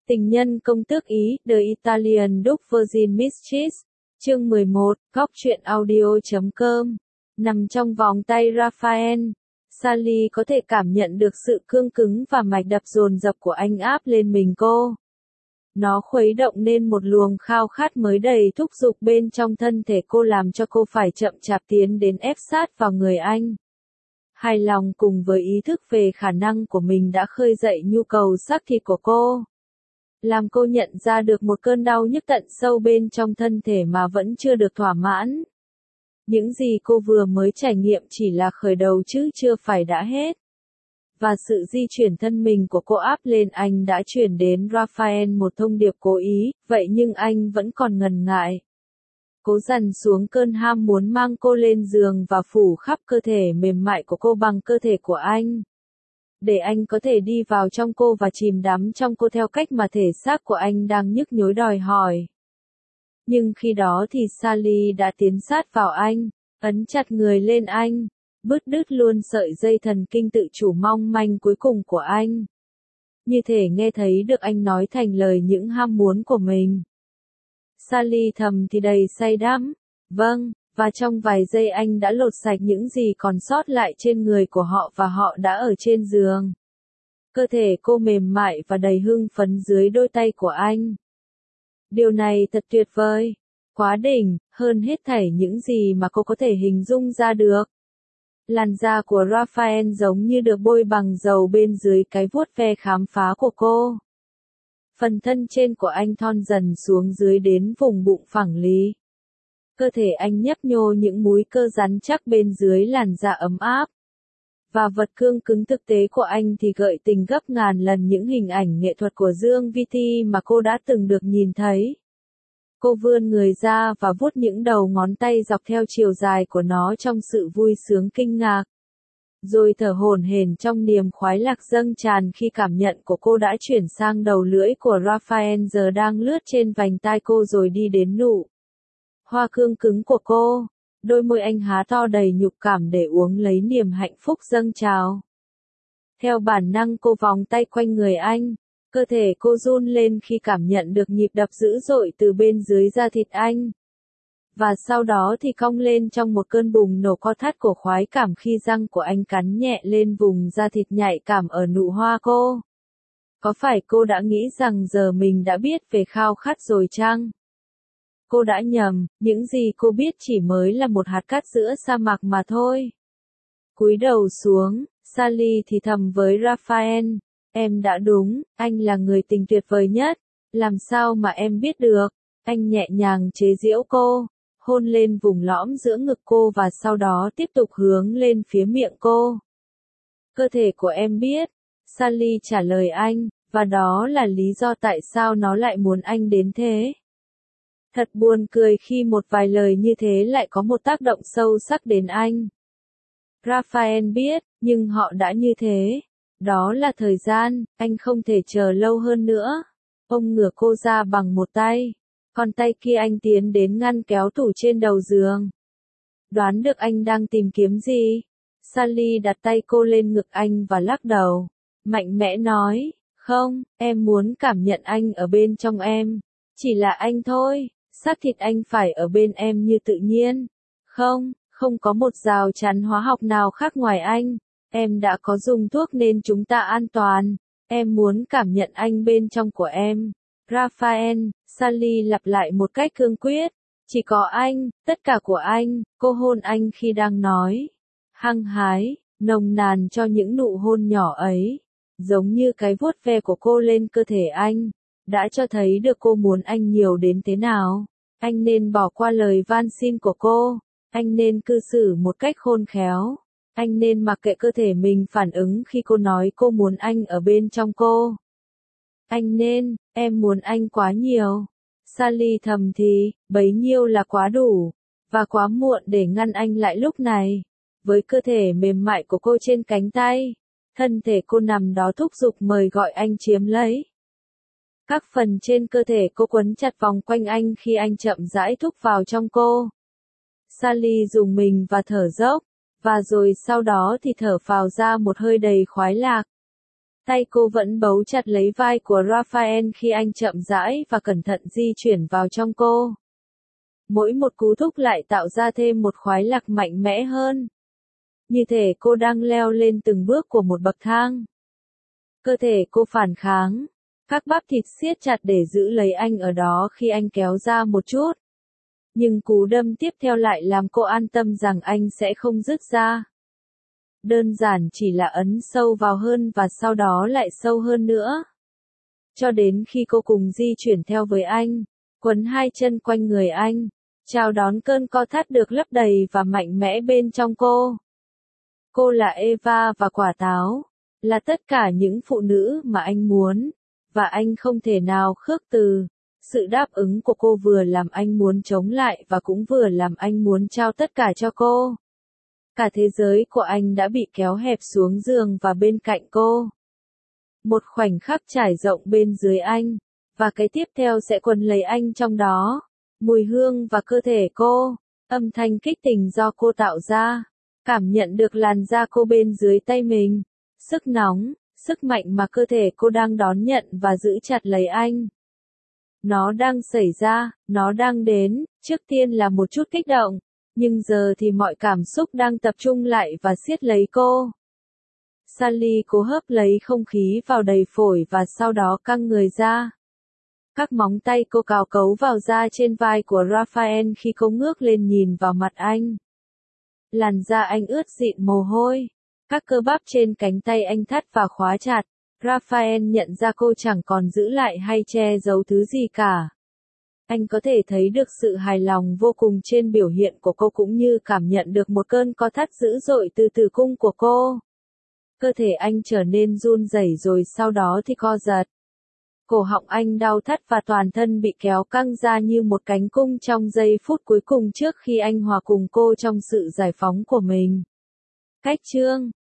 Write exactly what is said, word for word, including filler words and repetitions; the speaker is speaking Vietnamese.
Tình nhân công tước Ý, The Italian Duke Virgin Mistress, chương mười một, góc truyện audio chấm com. Nằm trong vòng tay Raphael, Sally có thể cảm nhận được sự cương cứng và mạch đập dồn dập của anh áp lên mình cô. Nó khuấy động nên một luồng khao khát mới đầy thúc giục bên trong thân thể cô, làm cho cô phải chậm chạp tiến đến ép sát vào người anh. Hài lòng cùng với ý thức về khả năng của mình đã khơi dậy nhu cầu xác thịt của cô, làm cô nhận ra được một cơn đau nhức tận sâu bên trong thân thể mà vẫn chưa được thỏa mãn. Những gì cô vừa mới trải nghiệm chỉ là khởi đầu chứ chưa phải đã hết. Và sự di chuyển thân mình của cô áp lên anh đã truyền đến Raphael một thông điệp cố ý, vậy nhưng anh vẫn còn ngần ngại. Cố dằn xuống cơn ham muốn mang cô lên giường và phủ khắp cơ thể mềm mại của cô bằng cơ thể của anh, để anh có thể đi vào trong cô và chìm đắm trong cô theo cách mà thể xác của anh đang nhức nhối đòi hỏi. Nhưng khi đó thì Sally đã tiến sát vào anh, ấn chặt người lên anh, bứt đứt luôn sợi dây thần kinh tự chủ mong manh cuối cùng của anh. Như thể nghe thấy được anh nói thành lời những ham muốn của mình. Sally thầm thì đầy say đắm, vâng, và trong vài giây anh đã lột sạch những gì còn sót lại trên người của họ và họ đã ở trên giường. Cơ thể cô mềm mại và đầy hưng phấn dưới đôi tay của anh. Điều này thật tuyệt vời, quá đỉnh, hơn hết thảy những gì mà cô có thể hình dung ra được. Làn da của Raphael giống như được bôi bằng dầu bên dưới cái vuốt ve khám phá của cô. Phần thân trên của anh thon dần xuống dưới đến vùng bụng phẳng lì. Cơ thể anh nhấp nhô những múi cơ rắn chắc bên dưới làn da ấm áp. Và vật cương cứng thực tế của anh thì gợi tình gấp ngàn lần những hình ảnh nghệ thuật của Dương Viti mà cô đã từng được nhìn thấy. Cô vươn người ra và vuốt những đầu ngón tay dọc theo chiều dài của nó trong sự vui sướng kinh ngạc. Rồi thở hổn hển trong niềm khoái lạc dâng tràn khi cảm nhận của cô đã chuyển sang đầu lưỡi của Raphael giờ đang lướt trên vành tai cô rồi đi đến nụ hoa cương cứng của cô. Đôi môi anh há to đầy nhục cảm để uống lấy niềm hạnh phúc dâng trào. Theo bản năng cô vòng tay quanh người anh. Cơ thể cô run lên khi cảm nhận được nhịp đập dữ dội từ bên dưới da thịt anh. Và sau đó thì cong lên trong một cơn bùng nổ co thắt của khoái cảm khi răng của anh cắn nhẹ lên vùng da thịt nhạy cảm ở nụ hoa cô. Có phải cô đã nghĩ rằng giờ mình đã biết về khao khát rồi chăng? Cô đã nhầm, những gì cô biết chỉ mới là một hạt cát giữa sa mạc mà thôi. Cúi đầu xuống, Sally thì thầm với Raphael. Em đã đúng, anh là người tình tuyệt vời nhất. Làm sao mà em biết được? Anh nhẹ nhàng chế giễu cô, hôn lên vùng lõm giữa ngực cô và sau đó tiếp tục hướng lên phía miệng cô. Cơ thể của em biết, Sally trả lời anh, và đó là lý do tại sao nó lại muốn anh đến thế. Thật buồn cười khi một vài lời như thế lại có một tác động sâu sắc đến anh. Raphael biết, nhưng họ đã như thế. Đó là thời gian, anh không thể chờ lâu hơn nữa. Ông ngửa cô ra bằng một tay, còn tay kia anh tiến đến ngăn kéo tủ trên đầu giường. Đoán được anh đang tìm kiếm gì? Sally đặt tay cô lên ngực anh và lắc đầu, mạnh mẽ nói, không, em muốn cảm nhận anh ở bên trong em. Chỉ là anh thôi, xác thịt anh phải ở bên em như tự nhiên. Không, không có một rào chắn hóa học nào khác ngoài anh. Em đã có dùng thuốc nên chúng ta an toàn. Em muốn cảm nhận anh bên trong của em. Raphael, Sally lặp lại một cách cương quyết. Chỉ có anh, tất cả của anh. Cô hôn anh khi đang nói hăng hái, nồng nàn cho những nụ hôn nhỏ ấy. Giống như cái vuốt ve của cô lên cơ thể anh. Đã cho thấy được cô muốn anh nhiều đến thế nào. Anh nên bỏ qua lời van xin của cô. Anh nên cư xử một cách khôn khéo. Anh nên mặc kệ cơ thể mình phản ứng khi cô nói cô muốn anh ở bên trong cô. Anh nên, em muốn anh quá nhiều. Sally thầm thì, bấy nhiêu là quá đủ. Và quá muộn để ngăn anh lại lúc này. Với cơ thể mềm mại của cô trên cánh tay. Thân thể cô nằm đó thúc giục mời gọi anh chiếm lấy. Các phần trên cơ thể cô quấn chặt vòng quanh anh khi anh chậm rãi thúc vào trong cô. Sally rùng mình và thở dốc. Và rồi sau đó thì thở phào ra một hơi đầy khoái lạc. Tay cô vẫn bấu chặt lấy vai của Raphael khi anh chậm rãi và cẩn thận di chuyển vào trong cô. Mỗi một cú thúc lại tạo ra thêm một khoái lạc mạnh mẽ hơn. Như thể cô đang leo lên từng bước của một bậc thang. Cơ thể cô phản kháng. Các bắp thịt siết chặt để giữ lấy anh ở đó khi anh kéo ra một chút. Nhưng cú đâm tiếp theo lại làm cô an tâm rằng anh sẽ không dứt ra. Đơn giản chỉ là ấn sâu vào hơn và sau đó lại sâu hơn nữa. Cho đến khi cô cùng di chuyển theo với anh, quấn hai chân quanh người anh, chào đón cơn co thắt được lấp đầy và mạnh mẽ bên trong cô. Cô là Eva và quả táo, là tất cả những phụ nữ mà anh muốn, và anh không thể nào khước từ. Sự đáp ứng của cô vừa làm anh muốn chống lại và cũng vừa làm anh muốn trao tất cả cho cô. Cả thế giới của anh đã bị kéo hẹp xuống giường và bên cạnh cô. Một khoảnh khắc trải rộng bên dưới anh, và cái tiếp theo sẽ quấn lấy anh trong đó. Mùi hương và cơ thể cô, âm thanh kích tình do cô tạo ra, cảm nhận được làn da cô bên dưới tay mình, sức nóng, sức mạnh mà cơ thể cô đang đón nhận và giữ chặt lấy anh. Nó đang xảy ra, nó đang đến, trước tiên là một chút kích động, nhưng giờ thì mọi cảm xúc đang tập trung lại và siết lấy cô. Sally cố hấp lấy không khí vào đầy phổi và sau đó căng người ra. Các móng tay cô cào cấu vào da trên vai của Raphael khi cô ngước lên nhìn vào mặt anh. Làn da anh ướt dịn mồ hôi. Các cơ bắp trên cánh tay anh thắt và khóa chặt. Raphael nhận ra cô chẳng còn giữ lại hay che giấu thứ gì cả. Anh có thể thấy được sự hài lòng vô cùng trên biểu hiện của cô cũng như cảm nhận được một cơn co thắt dữ dội từ tử cung của cô. Cơ thể anh trở nên run rẩy rồi sau đó thì co giật. Cổ họng anh đau thắt và toàn thân bị kéo căng ra như một cánh cung trong giây phút cuối cùng trước khi anh hòa cùng cô trong sự giải phóng của mình. Cách chương